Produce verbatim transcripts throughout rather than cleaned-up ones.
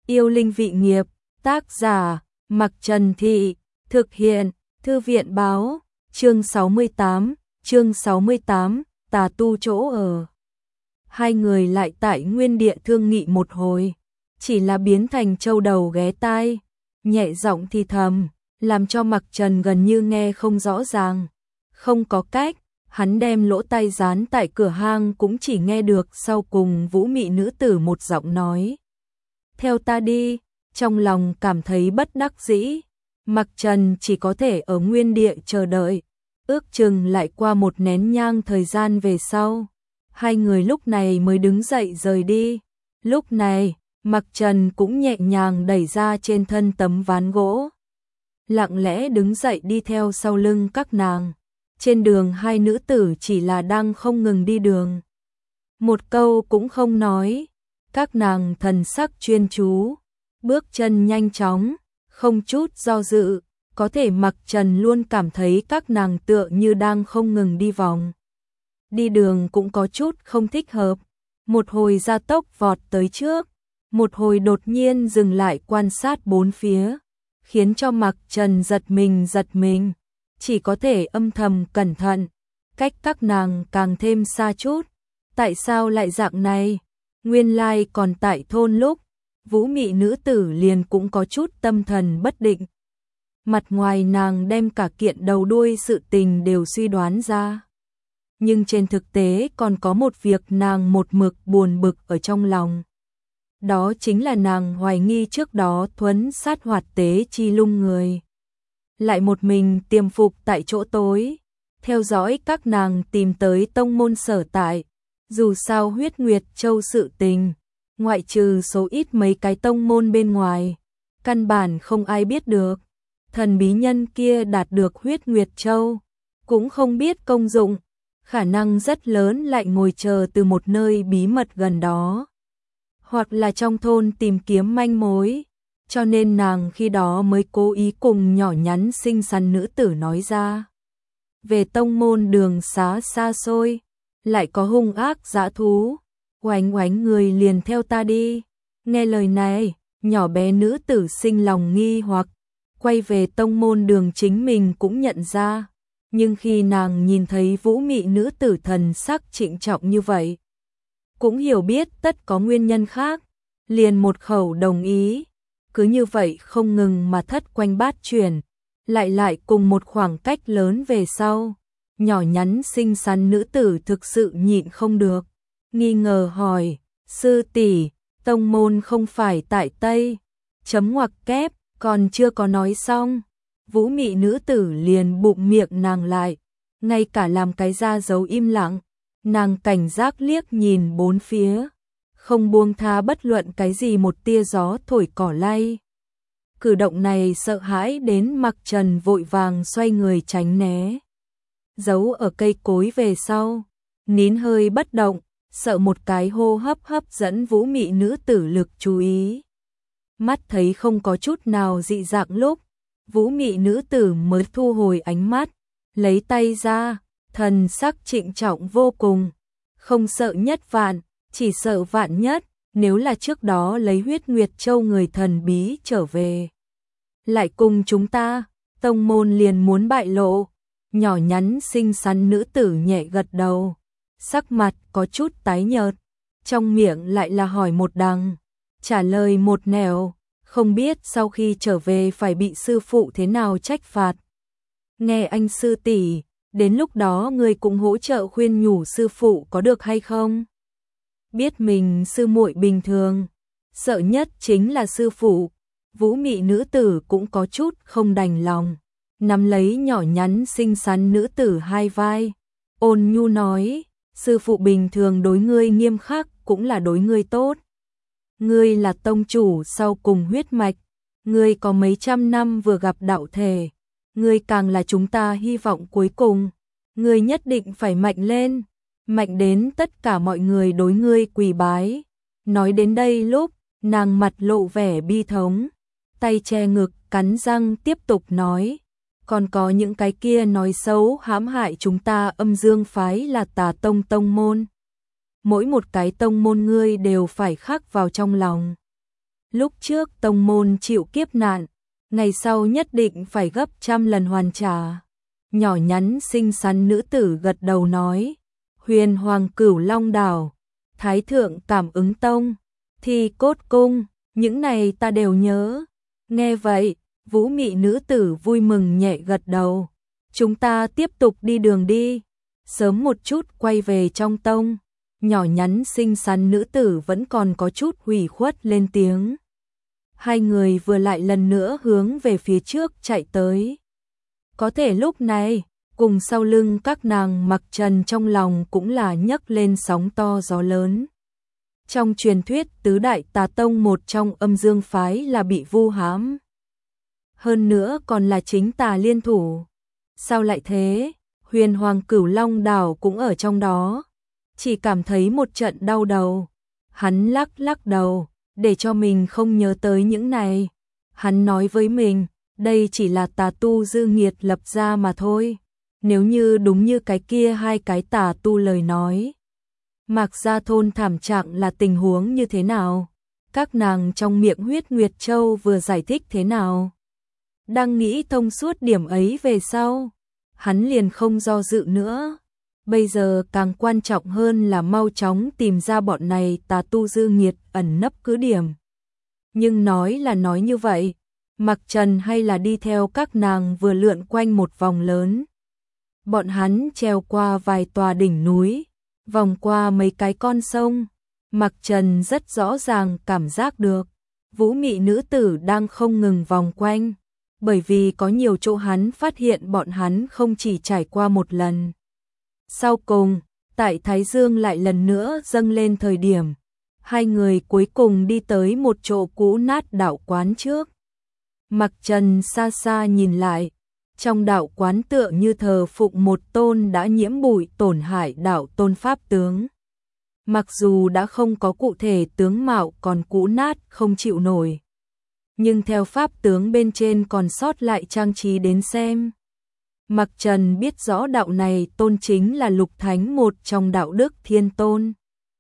Yêu linh vị nghiệp, tác giả, Mặc Trần Thị, thực hiện, Thư viện báo, chương sáu mươi tám, chương sáu mươi tám, tà tu chỗ ở. Hai người lại tại nguyên địa thương nghị một hồi, chỉ là biến thành châu đầu ghé tai, nhẹ giọng thì thầm, làm cho Mặc Trần gần như nghe không rõ ràng. Không có cách, hắn đem lỗ tai dán tại cửa hang cũng chỉ nghe được sau cùng vũ mị nữ tử một giọng nói. Theo ta đi, trong lòng cảm thấy bất đắc dĩ, Mặc Trần chỉ có thể ở nguyên địa chờ đợi, ước chừng lại qua một nén nhang thời gian về sau. Hai người lúc này mới đứng dậy rời đi, lúc này, Mặc Trần cũng nhẹ nhàng đẩy ra trên thân tấm ván gỗ. Lặng lẽ đứng dậy đi theo sau lưng các nàng. Trên đường hai nữ tử chỉ là đang không ngừng đi đường. Một câu cũng không nói, các nàng thần sắc chuyên chú, bước chân nhanh chóng, không chút do dự, có thể Mặc Trần luôn cảm thấy các nàng tựa như đang không ngừng đi vòng. Đi đường cũng có chút không thích hợp, một hồi gia tốc vọt tới trước, một hồi đột nhiên dừng lại quan sát bốn phía, khiến cho Mặc Trần giật mình giật mình, chỉ có thể âm thầm cẩn thận, cách các nàng càng thêm xa chút. Tại sao lại dạng này? Nguyên lai còn tại thôn lúc, vũ mị nữ tử liền cũng có chút tâm thần bất định. Mặt ngoài nàng đem cả kiện đầu đuôi sự tình đều suy đoán ra. Nhưng trên thực tế còn có một việc nàng một mực buồn bực ở trong lòng. Đó chính là nàng hoài nghi trước đó thuấn sát hoạt tế chi lung người. Lại một mình tiềm phục tại chỗ tối, theo dõi các nàng tìm tới tông môn sở tại. Dù sao huyết nguyệt châu sự tình, ngoại trừ số ít mấy cái tông môn bên ngoài, căn bản không ai biết được. Thần bí nhân kia đạt được huyết nguyệt châu, cũng không biết công dụng, khả năng rất lớn lại ngồi chờ từ một nơi bí mật gần đó. Hoặc là trong thôn tìm kiếm manh mối, cho nên nàng khi đó mới cố ý cùng nhỏ nhắn xinh xắn nữ tử nói ra. Về tông môn đường xá xa xôi, lại có hung ác dã thú, oánh oánh người liền theo ta đi. Nghe lời này, nhỏ bé nữ tử sinh lòng nghi hoặc, quay về tông môn đường chính mình cũng nhận ra. Nhưng khi nàng nhìn thấy vũ mị nữ tử thần sắc trịnh trọng như vậy, cũng hiểu biết tất có nguyên nhân khác, liền một khẩu đồng ý. Cứ như vậy không ngừng mà thất quanh bát chuyển, lại lại cùng một khoảng cách lớn về sau. Nhỏ nhắn xinh xắn nữ tử thực sự nhịn không được, nghi ngờ hỏi, sư tỷ, tông môn không phải tại Tây, chấm ngoặc kép, còn chưa có nói xong. Vũ mị nữ tử liền bụng miệng nàng lại, ngay cả làm cái da giấu im lặng, nàng cảnh giác liếc nhìn bốn phía, không buông tha bất luận cái gì một tia gió thổi cỏ lay. Cử động này sợ hãi đến Mặc Trần vội vàng xoay người tránh né. Giấu ở cây cối về sau, nín hơi bất động, sợ một cái hô hấp hấp dẫn vũ mị nữ tử lực chú ý. Mắt thấy không có chút nào dị dạng lúc, vũ mị nữ tử mới thu hồi ánh mắt, lấy tay ra, thần sắc trịnh trọng vô cùng, không sợ nhất vạn, chỉ sợ vạn nhất, nếu là trước đó lấy huyết nguyệt châu người thần bí trở về. Lại cùng chúng ta, tông môn liền muốn bại lộ. Nhỏ nhắn xinh xắn nữ tử nhẹ gật đầu, sắc mặt có chút tái nhợt, trong miệng lại là hỏi một đằng, trả lời một nẻo, không biết sau khi trở về phải bị sư phụ thế nào trách phạt. Nghe anh sư tỷ, đến lúc đó người cũng hỗ trợ khuyên nhủ sư phụ có được hay không? Biết mình sư muội bình thường, sợ nhất chính là sư phụ. Vũ mị nữ tử cũng có chút không đành lòng, nắm lấy nhỏ nhắn xinh xắn nữ tử hai vai, ôn nhu nói, sư phụ bình thường đối ngươi nghiêm khắc cũng là đối ngươi tốt. Ngươi là tông chủ sau cùng huyết mạch, ngươi có mấy trăm năm vừa gặp đạo thể, ngươi càng là chúng ta hy vọng cuối cùng, ngươi nhất định phải mạnh lên, mạnh đến tất cả mọi người đối ngươi quỳ bái. Nói đến đây lúc, nàng mặt lộ vẻ bi thống, tay che ngực cắn răng tiếp tục nói, còn có những cái kia nói xấu hãm hại chúng ta âm dương phái là tà tông tông môn. Mỗi một cái tông môn ngươi đều phải khắc vào trong lòng. lúc trước tông môn chịu kiếp nạn, ngày sau nhất định phải gấp trăm lần hoàn trả. Nhỏ nhắn xinh xắn nữ tử gật đầu nói, Huyền Hoàng Cửu Long Đảo, Thái Thượng Cảm Ứng Tông, Thi Cốt Cung, những này ta đều nhớ. Nghe vậy, Vũ Mị nữ tử vui mừng nhẹ gật đầu. Chúng ta tiếp tục đi đường đi, sớm một chút quay về trong tông. Nhỏ nhắn xinh xắn nữ tử vẫn còn có chút hủy khuất lên tiếng. Hai người vừa lại lần nữa hướng về phía trước chạy tới. Có thể lúc này, cùng sau lưng các nàng Mặc Trần trong lòng cũng là nhấc lên sóng to gió lớn. Trong truyền thuyết tứ đại tà tông một trong Âm Dương phái là bị vu hãm. Hơn nữa còn là chính tà liên thủ. Sao lại thế? Huyền Hoàng Cửu Long Đảo cũng ở trong đó. Chỉ cảm thấy một trận đau đầu. Hắn lắc lắc đầu, để cho mình không nhớ tới những này. Hắn nói với mình, đây chỉ là tà tu dư nghiệt lập ra mà thôi. Nếu như đúng như cái kia hai cái tà tu lời nói, Mạc Gia thôn thảm trạng là tình huống như thế nào? Các nàng trong miệng Huyết Nguyệt Châu vừa giải thích thế nào? Đang nghĩ thông suốt điểm ấy về sau, hắn liền không do dự nữa. Bây giờ càng quan trọng hơn là mau chóng tìm ra bọn này tà tu dư nghiệt ẩn nấp cứ điểm. Nhưng nói là nói như vậy, Mặc Trần hay là đi theo các nàng vừa lượn quanh một vòng lớn. Bọn hắn treo qua vài tòa đỉnh núi, vòng qua mấy cái con sông. Mặc Trần rất rõ ràng cảm giác được, Vũ Mị nữ tử đang không ngừng vòng quanh, bởi vì có nhiều chỗ hắn phát hiện bọn hắn không chỉ trải qua một lần. Sau cùng, tại Thái Dương lại lần nữa dâng lên thời điểm, hai người cuối cùng đi tới một chỗ cũ nát đạo quán trước. Mặc Trần xa xa nhìn lại, trong đạo quán tựa như thờ phụng một tôn đã nhiễm bụi tổn hại đạo tôn pháp tướng. Mặc dù đã không có cụ thể tướng mạo còn cũ nát không chịu nổi, nhưng theo pháp tướng bên trên còn sót lại trang trí đến xem. Mặc Trần biết rõ đạo này tôn chính là Lục Thánh một trong đạo đức thiên tôn.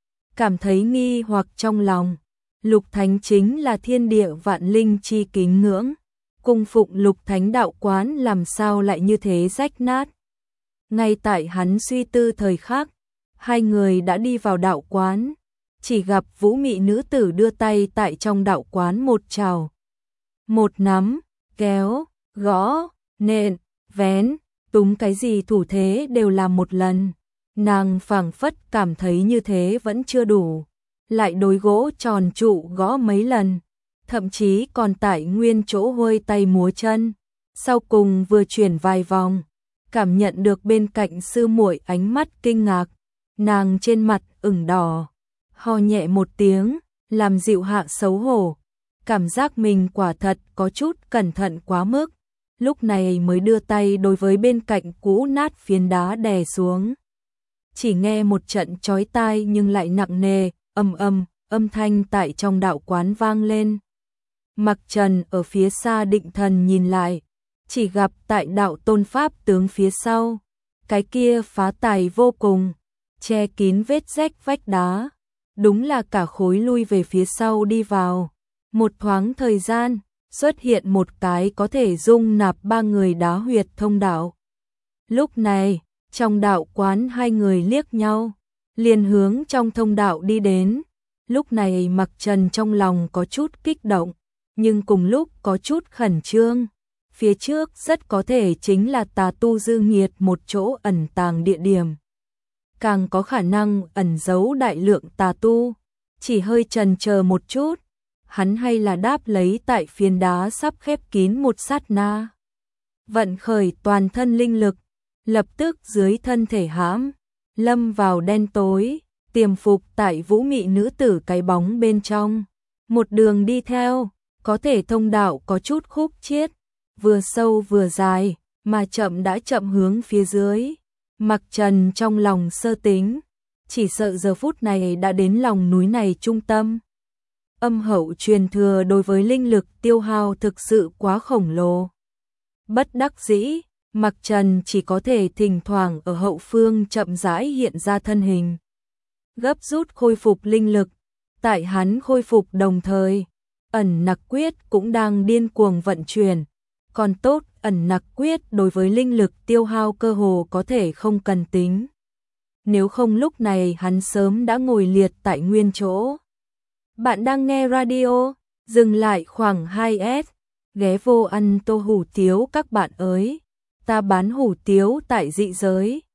Cảm thấy nghi hoặc trong lòng, Lục Thánh chính là thiên địa vạn linh chi kính ngưỡng. Cung phụng Lục Thánh đạo quán làm sao lại như thế rách nát. Ngay tại hắn suy tư thời khắc, hai người đã đi vào đạo quán, chỉ gặp Vũ Mị nữ tử đưa tay tại trong đạo quán một trào, một nắm, kéo, gõ, nện, vén, túm cái gì thủ thế đều làm một lần. Nàng phảng phất cảm thấy như thế vẫn chưa đủ, lại đối gỗ tròn trụ gõ mấy lần, thậm chí còn tại nguyên chỗ huôi tay múa chân. Sau cùng vừa chuyển vài vòng, cảm nhận được bên cạnh sư muội ánh mắt kinh ngạc, nàng trên mặt ửng đỏ, ho nhẹ một tiếng, làm dịu hạ xấu hổ, cảm giác mình quả thật có chút cẩn thận quá mức, lúc này mới đưa tay đối với bên cạnh cũ nát phiến đá đè xuống. Chỉ nghe một trận chói tai nhưng lại nặng nề, ầm ầm, âm thanh tại trong đạo quán vang lên. Mặc Trần ở phía xa định thần nhìn lại, chỉ gặp tại đạo tôn pháp tướng phía sau, cái kia phá tài vô cùng, che kín vết rách vách đá, đúng là cả khối lui về phía sau đi vào. Một thoáng thời gian, xuất hiện một cái có thể dung nạp ba người đá huyệt thông đạo. Lúc này, trong đạo quán hai người liếc nhau, liền hướng trong thông đạo đi đến. Lúc này Mặc Trần trong lòng có chút kích động, nhưng cùng lúc có chút khẩn trương. Phía trước rất có thể chính là tà tu dư nghiệt một chỗ ẩn tàng địa điểm. Càng có khả năng ẩn giấu đại lượng tà tu. Chỉ hơi chần chờ một chút, hắn hay là đáp lấy tại phiến đá sắp khép kín một sát na. Vận khởi toàn thân linh lực, lập tức dưới thân thể hãm, lâm vào đen tối, tiềm phục tại Vũ Mị nữ tử cái bóng bên trong. Một đường đi theo, có thể thông đạo có chút khúc chiết, vừa sâu vừa dài, mà chậm đã chậm hướng phía dưới. Mặc Trần trong lòng sơ tính, chỉ sợ giờ phút này đã đến lòng núi này trung tâm. Âm hậu truyền thừa đối với linh lực tiêu hao thực sự quá khổng lồ. Bất đắc dĩ, Mặc Trần chỉ có thể thỉnh thoảng ở hậu phương chậm rãi hiện ra thân hình, gấp rút khôi phục linh lực. Tại hắn khôi phục đồng thời, ẩn nặc quyết cũng đang điên cuồng vận chuyển. Còn tốt, ẩn nặc quyết đối với linh lực tiêu hao cơ hồ có thể không cần tính. Nếu không lúc này hắn sớm đã ngồi liệt tại nguyên chỗ. Bạn đang nghe radio, dừng lại khoảng hai s, ghé vô ăn tô hủ tiếu các bạn ơi. Ta bán hủ tiếu tại dị giới.